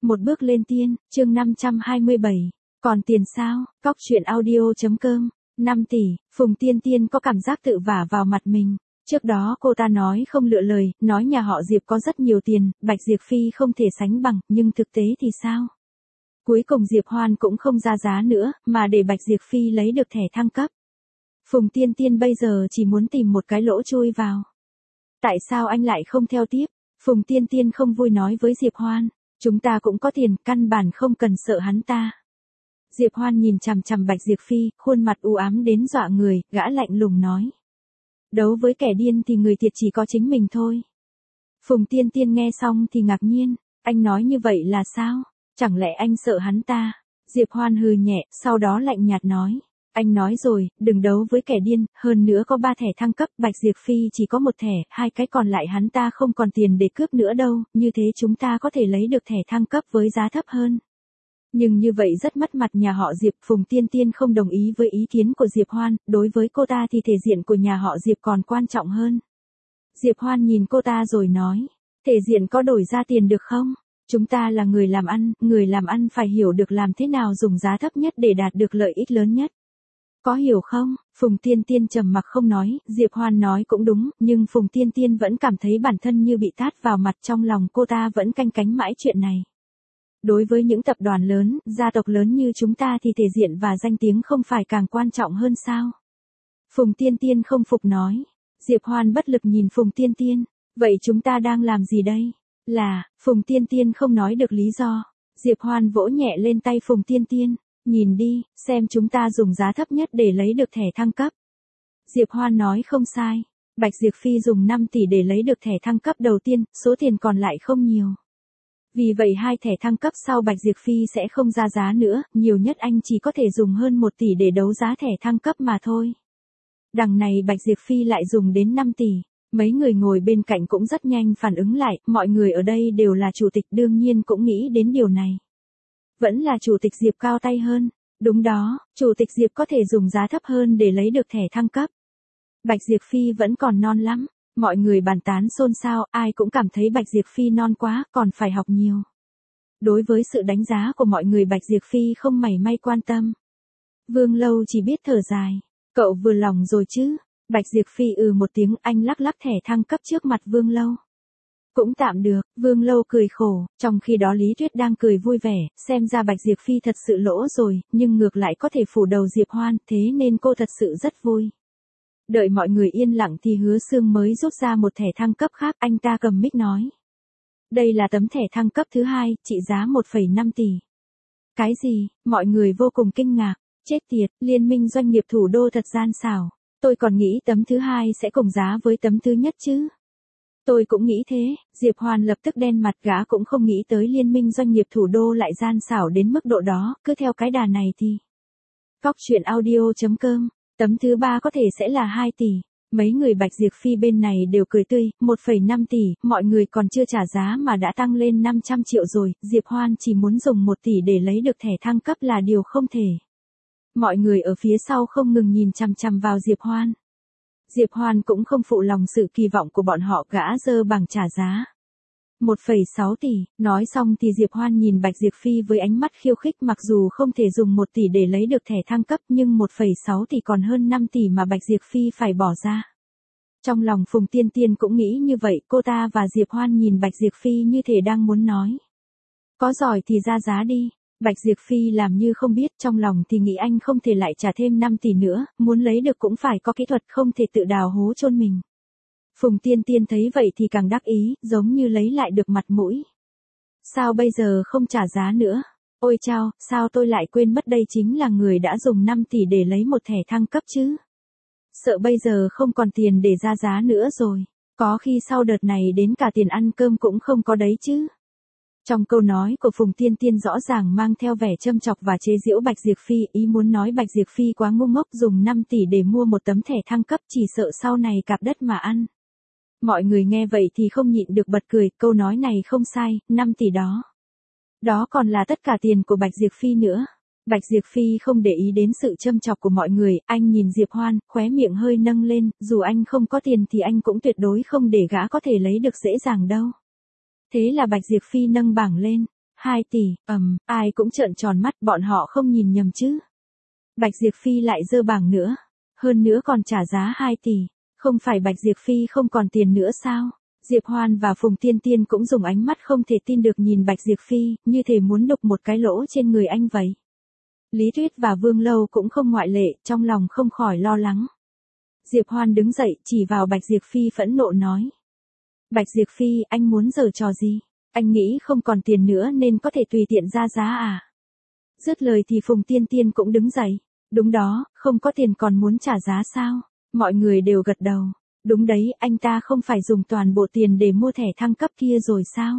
Một bước lên tiên, chương 527. Còn tiền sao? Cóc truyện audio.com. 5 tỷ, Phùng Tiên Tiên có cảm giác tự vả vào mặt mình. Trước đó cô ta nói không lựa lời, nói nhà họ Diệp có rất nhiều tiền, Bạch Diệp Phi không thể sánh bằng, nhưng thực tế thì sao? Cuối cùng Diệp Hoan cũng không ra giá nữa, mà để Bạch Diệp Phi lấy được thẻ thăng cấp. Phùng Tiên Tiên bây giờ chỉ muốn tìm một cái lỗ chui vào. Tại sao anh lại không theo tiếp? Phùng Tiên Tiên không vui nói với Diệp Hoan. Chúng ta cũng có tiền, căn bản không cần sợ hắn ta. Diệp Hoan nhìn chằm chằm Bạch Diệp Phi, khuôn mặt u ám đến dọa người, gã lạnh lùng nói. Đấu với kẻ điên thì người thiệt chỉ có chính mình thôi. Phùng Tiên Tiên nghe xong thì ngạc nhiên, anh nói như vậy là sao? Chẳng lẽ anh sợ hắn ta? Diệp Hoan hừ nhẹ, sau đó lạnh nhạt nói. Anh nói rồi, đừng đấu với kẻ điên, hơn nữa có 3 thẻ thăng cấp, Bạch Diệp Phi chỉ có 1 thẻ, 2 cái còn lại hắn ta không còn tiền để cướp nữa đâu, như thế chúng ta có thể lấy được thẻ thăng cấp với giá thấp hơn. Nhưng như vậy rất mất mặt nhà họ Diệp, Phùng Tiên Tiên không đồng ý với ý kiến của Diệp Hoan, đối với cô ta thì thể diện của nhà họ Diệp còn quan trọng hơn. Diệp Hoan nhìn cô ta rồi nói, thể diện có đổi ra tiền được không? Chúng ta là người làm ăn phải hiểu được làm thế nào dùng giá thấp nhất để đạt được lợi ích lớn nhất. Có hiểu không? Phùng Tiên Tiên trầm mặc không nói, Diệp Hoan nói cũng đúng, nhưng Phùng Tiên Tiên vẫn cảm thấy bản thân như bị tát vào mặt, trong lòng cô ta vẫn canh cánh mãi chuyện này. Đối với những tập đoàn lớn, gia tộc lớn như chúng ta thì thể diện và danh tiếng không phải càng quan trọng hơn sao? Phùng Tiên Tiên không phục nói. Diệp Hoan bất lực nhìn Phùng Tiên Tiên. Vậy chúng ta đang làm gì đây? Phùng Tiên Tiên không nói được lý do. Diệp Hoan vỗ nhẹ lên tay Phùng Tiên Tiên. Nhìn đi, xem chúng ta dùng giá thấp nhất để lấy được thẻ thăng cấp. Diệp Hoan nói không sai. Bạch Diệp Phi dùng 5 tỷ để lấy được thẻ thăng cấp đầu tiên, số tiền còn lại không nhiều. Vì vậy 2 thẻ thăng cấp sau Bạch Diệp Phi sẽ không ra giá nữa, nhiều nhất anh chỉ có thể dùng hơn 1 tỷ để đấu giá thẻ thăng cấp mà thôi. Đằng này Bạch Diệp Phi lại dùng đến 5 tỷ. Mấy người ngồi bên cạnh cũng rất nhanh phản ứng lại, mọi người ở đây đều là chủ tịch đương nhiên cũng nghĩ đến điều này. Vẫn là chủ tịch Diệp cao tay hơn. Đúng đó, chủ tịch Diệp có thể dùng giá thấp hơn để lấy được thẻ thăng cấp. Bạch Diệp Phi vẫn còn non lắm. Mọi người bàn tán xôn xao, ai cũng cảm thấy Bạch Diệp Phi non quá, còn phải học nhiều. Đối với sự đánh giá của mọi người Bạch Diệp Phi không mảy may quan tâm. Vương Lâu chỉ biết thở dài. Cậu vừa lòng rồi chứ? Bạch Diệp Phi một tiếng, anh lắc lắc thẻ thăng cấp trước mặt Vương Lâu. Cũng tạm được, Vương Lâu cười khổ, trong khi đó Lý Tuyết đang cười vui vẻ, xem ra Bạch Diệp Phi thật sự lỗ rồi, nhưng ngược lại có thể phủ đầu Diệp Hoan, thế nên cô thật sự rất vui. Đợi mọi người yên lặng thì Hứa Sương mới rút ra một thẻ thăng cấp khác, anh ta cầm mic nói. Đây là tấm thẻ thăng cấp thứ 2, trị giá 1,5 tỷ. Cái gì? Mọi người vô cùng kinh ngạc, chết tiệt, Liên minh doanh nghiệp thủ đô thật gian xảo. Tôi còn nghĩ tấm thứ 2 sẽ cùng giá với tấm thứ nhất chứ. Tôi cũng nghĩ thế, Diệp Hoan lập tức đen mặt, gã cũng không nghĩ tới Liên minh doanh nghiệp thủ đô lại gian xảo đến mức độ đó, cứ theo cái đà này thì. Cóc truyện audio.com, tấm thứ 3 có thể sẽ là 2 tỷ. Mấy người Bạch Diệp Phi bên này đều cười tươi, 1,5 tỷ, mọi người còn chưa trả giá mà đã tăng lên 500 triệu rồi, Diệp Hoan chỉ muốn dùng 1 tỷ để lấy được thẻ thăng cấp là điều không thể. Mọi người ở phía sau không ngừng nhìn chằm chằm vào Diệp Hoan. Diệp Hoan cũng không phụ lòng sự kỳ vọng của bọn họ, gã giơ bằng trả giá. 1,6 tỷ, nói xong thì Diệp Hoan nhìn Bạch Diệp Phi với ánh mắt khiêu khích, mặc dù không thể dùng 1 tỷ để lấy được thẻ thăng cấp nhưng 1,6 tỷ còn hơn 5 tỷ mà Bạch Diệp Phi phải bỏ ra. Trong lòng Phùng Tiên Tiên cũng nghĩ như vậy, cô ta và Diệp Hoan nhìn Bạch Diệp Phi như thể đang muốn nói. Có giỏi thì ra giá đi. Bạch Diệp Phi làm như không biết, trong lòng thì nghĩ anh không thể lại trả thêm 5 tỷ nữa, muốn lấy được cũng phải có kỹ thuật, không thể tự đào hố chôn mình. Phùng Tiên Tiên thấy vậy thì càng đắc ý, giống như lấy lại được mặt mũi. Sao bây giờ không trả giá nữa? Ôi chao, sao tôi lại quên mất đây chính là người đã dùng 5 tỷ để lấy một thẻ thăng cấp chứ? Sợ bây giờ không còn tiền để ra giá nữa rồi. Có khi sau đợt này đến cả tiền ăn cơm cũng không có đấy chứ. Trong câu nói của Phùng Tiên Tiên rõ ràng mang theo vẻ châm chọc và chế giễu Bạch Diệp Phi, ý muốn nói Bạch Diệp Phi quá ngu ngốc, dùng 5 tỷ để mua một tấm thẻ thăng cấp, chỉ sợ sau này cạp đất mà ăn. Mọi người nghe vậy thì không nhịn được bật cười, câu nói này không sai, 5 tỷ đó. Đó còn là tất cả tiền của Bạch Diệp Phi nữa. Bạch Diệp Phi không để ý đến sự châm chọc của mọi người, anh nhìn Diệp Hoan, khóe miệng hơi nâng lên, dù anh không có tiền thì anh cũng tuyệt đối không để gã có thể lấy được dễ dàng đâu. Thế là Bạch Diệp Phi nâng bảng lên. 2 tỷ, ai cũng trợn tròn mắt, bọn họ không nhìn nhầm chứ. Bạch Diệp Phi lại dơ bảng nữa. Hơn nữa còn trả giá 2 tỷ. Không phải Bạch Diệp Phi không còn tiền nữa sao? Diệp Hoan và Phùng Tiên Tiên cũng dùng ánh mắt không thể tin được nhìn Bạch Diệp Phi, như thể muốn đục một cái lỗ trên người anh vậy. Lý Tuyết và Vương Lâu cũng không ngoại lệ, trong lòng không khỏi lo lắng. Diệp Hoan đứng dậy, chỉ vào Bạch Diệp Phi phẫn nộ nói. Bạch Diệp Phi, anh muốn giở trò gì? Anh nghĩ không còn tiền nữa nên có thể tùy tiện ra giá à? Dứt lời thì Phùng Tiên Tiên cũng đứng dậy. Đúng đó, không có tiền còn muốn trả giá sao? Mọi người đều gật đầu. Đúng đấy, anh ta không phải dùng toàn bộ tiền để mua thẻ thăng cấp kia rồi sao?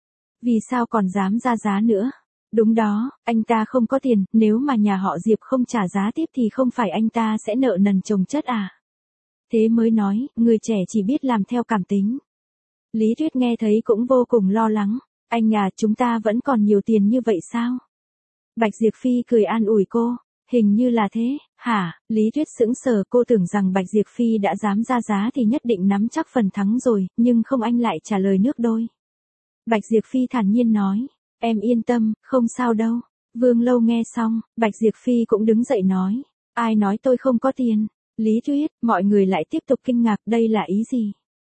Vì sao còn dám ra giá nữa? Đúng đó, anh ta không có tiền, nếu mà nhà họ Diệp không trả giá tiếp thì không phải anh ta sẽ nợ nần chồng chất à? Thế mới nói, người trẻ chỉ biết làm theo cảm tính. Lý Tuyết nghe thấy cũng vô cùng lo lắng. Anh à, chúng ta vẫn còn nhiều tiền như vậy sao? Bạch Diệp Phi cười an ủi cô. Hình như là thế, hả? Lý Tuyết sững sờ, cô tưởng rằng Bạch Diệp Phi đã dám ra giá thì nhất định nắm chắc phần thắng rồi, nhưng không, anh lại trả lời nước đôi. Bạch Diệp Phi thản nhiên nói, em yên tâm, không sao đâu. Vương Lâu nghe xong, Bạch Diệp Phi cũng đứng dậy nói, ai nói tôi không có tiền? Lý Tuyết, mọi người lại tiếp tục kinh ngạc, đây là ý gì?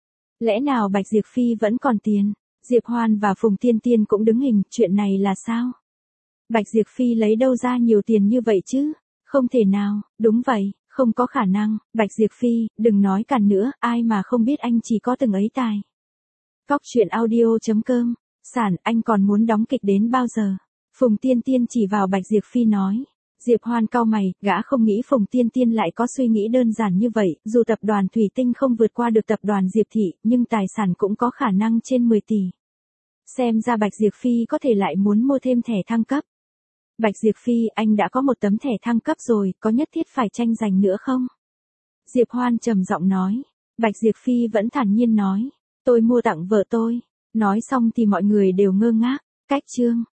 Lẽ nào Bạch Diệp Phi vẫn còn tiền? Diệp Hoan và Phùng Tiên Tiên cũng đứng hình, chuyện này là sao? Bạch Diệp Phi lấy đâu ra nhiều tiền như vậy chứ? Không thể nào, đúng vậy, không có khả năng. Bạch Diệp Phi, đừng nói càn nữa, ai mà không biết anh chỉ có từng ấy tài. Cóc truyện audio.com, Sản, anh còn muốn đóng kịch đến bao giờ? Phùng Tiên Tiên chỉ vào Bạch Diệp Phi nói. Diệp Hoan cau mày, gã không nghĩ Phùng Tiên Tiên lại có suy nghĩ đơn giản như vậy, dù tập đoàn Thủy Tinh không vượt qua được tập đoàn Diệp Thị, nhưng tài sản cũng có khả năng trên 10 tỷ. Xem ra Bạch Diệp Phi có thể lại muốn mua thêm thẻ thăng cấp. Bạch Diệp Phi, anh đã có một tấm thẻ thăng cấp rồi, có nhất thiết phải tranh giành nữa không? Diệp Hoan trầm giọng nói. Bạch Diệp Phi vẫn thản nhiên nói. Tôi mua tặng vợ tôi. Nói xong thì mọi người đều ngơ ngác. Cách chương.